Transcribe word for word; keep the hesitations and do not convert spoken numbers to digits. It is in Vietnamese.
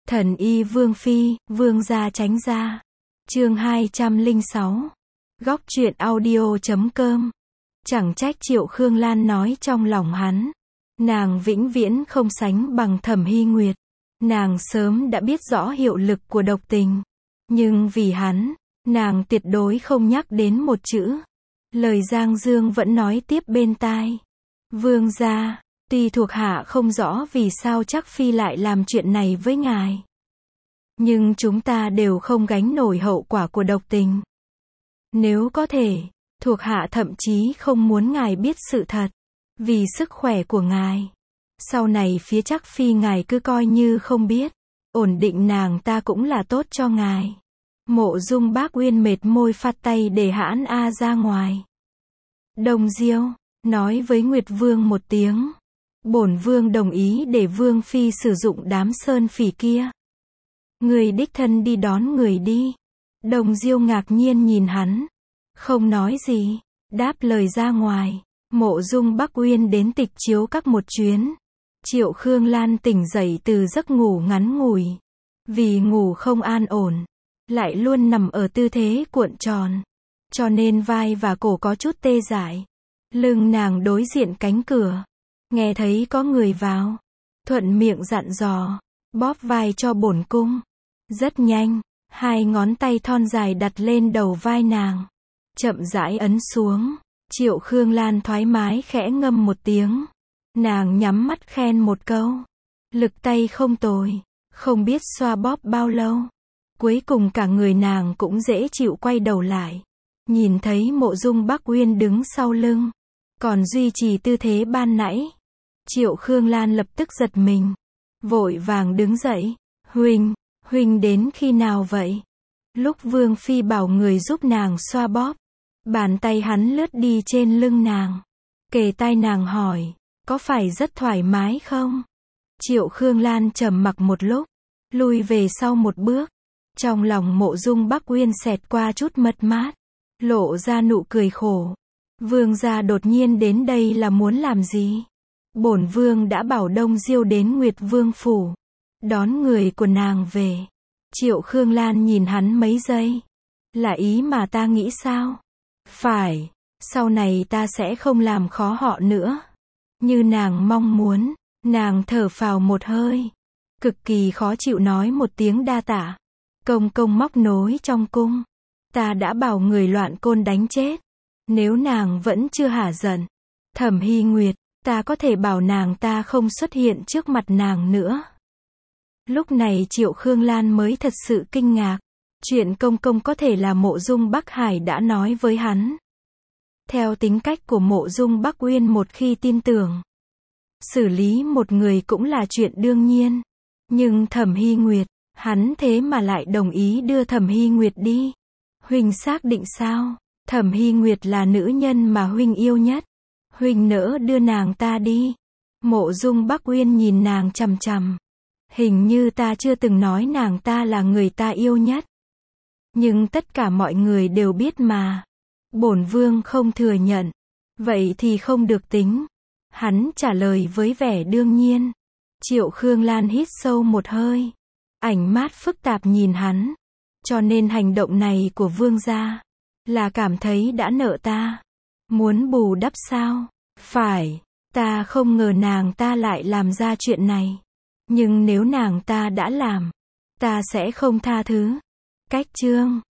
Thần y Vương Phi, Vương gia tránh ra. Chương hai trăm lẻ sáu. Góc truyện audio chấm com. Chẳng trách Triệu Khương Lan nói trong lòng hắn, nàng vĩnh viễn không sánh bằng Thẩm Hy Nguyệt. Nàng sớm đã biết rõ hiệu lực của độc tình, nhưng vì hắn, nàng tuyệt đối không nhắc đến một chữ. Lời Giang Dương vẫn nói tiếp bên tai. Vương gia, tuy thuộc hạ không rõ vì sao chắc Phi lại làm chuyện này với ngài, nhưng chúng ta đều không gánh nổi hậu quả của độc tình. Nếu có thể, thuộc hạ thậm chí không muốn ngài biết sự thật, vì sức khỏe của ngài. Sau này phía chắc Phi ngài cứ coi như không biết, ổn định nàng ta cũng là tốt cho ngài. Mộ Dung Bác Uyên mệt môi phắt tay để hãn A ra ngoài. Đồng Diêu, nói với Nguyệt Vương một tiếng. Bổn Vương đồng ý để Vương Phi sử dụng đám sơn phỉ kia. Người đích thân đi đón người đi. Đồng Diêu ngạc nhiên nhìn hắn, không nói gì, đáp lời ra ngoài. Mộ Dung Bác Uyên đến Tịch Chiếu Các một chuyến. Triệu Khương Lan tỉnh dậy từ giấc ngủ ngắn ngủi, vì ngủ không an ổn, lại luôn nằm ở tư thế cuộn tròn, cho nên vai và cổ có chút tê dại. Lưng nàng đối diện cánh cửa, nghe thấy có người vào, thuận miệng dặn dò, bóp vai cho bổn cung. Rất nhanh, hai ngón tay thon dài đặt lên đầu vai nàng, chậm rãi ấn xuống. Triệu Khương Lan thoải mái khẽ ngâm một tiếng, nàng nhắm mắt khen một câu, lực tay không tồi, không biết xoa bóp bao lâu. Cuối cùng cả người nàng cũng dễ chịu. Quay đầu lại, nhìn thấy Mộ Dung Bác Uyên đứng sau lưng, còn duy trì tư thế ban nãy. Triệu Khương Lan lập tức giật mình, vội vàng đứng dậy. Huynh, huynh đến khi nào vậy? Lúc Vương Phi bảo người giúp nàng xoa bóp, bàn tay hắn lướt đi trên lưng nàng, kề tai nàng hỏi, có phải rất thoải mái không? Triệu Khương Lan trầm mặc một lúc, lui về sau một bước. Trong lòng Mộ Dung Bác Uyên xẹt qua chút mất mát, lộ ra nụ cười khổ. Vương gia đột nhiên đến đây là muốn làm gì? Bổn Vương đã bảo Đông Diêu đến Nguyệt Vương phủ, đón người của nàng về. Triệu Khương Lan nhìn hắn mấy giây. Là ý mà ta nghĩ sao? Phải, sau này ta sẽ không làm khó họ nữa. Như nàng mong muốn. Nàng thở phào một hơi, cực kỳ khó chịu nói một tiếng đa tạ. Công công móc nối trong cung, ta đã bảo người loạn côn đánh chết. Nếu nàng vẫn chưa hả giận, Thẩm Hy Nguyệt, ta có thể bảo nàng ta không xuất hiện trước mặt nàng nữa. Lúc này Triệu Khương Lan mới thật sự kinh ngạc. Chuyện công công có thể là Mộ Dung Bắc Hải đã nói với hắn. Theo tính cách của Mộ Dung Bắc Uyên, một khi tin tưởng, xử lý một người cũng là chuyện đương nhiên. Nhưng Thẩm Hy Nguyệt, hắn thế mà lại đồng ý đưa Thẩm Hy Nguyệt đi. Huynh xác định sao? Thẩm Hy Nguyệt là nữ nhân mà huynh yêu nhất. Huynh nỡ đưa nàng ta đi? Mộ Dung Bắc Uyên nhìn nàng chằm chằm. Hình như ta chưa từng nói nàng ta là người ta yêu nhất. Nhưng tất cả mọi người đều biết mà. Bổn Vương không thừa nhận, vậy thì không được tính. Hắn trả lời với vẻ đương nhiên. Triệu Khương Lan hít sâu một hơi, ánh mắt phức tạp nhìn hắn. Cho nên hành động này của Vương gia là cảm thấy đã nợ ta, muốn bù đắp sao? Phải, ta không ngờ nàng ta lại làm ra chuyện này. Nhưng nếu nàng ta đã làm, ta sẽ không tha thứ. Cách chương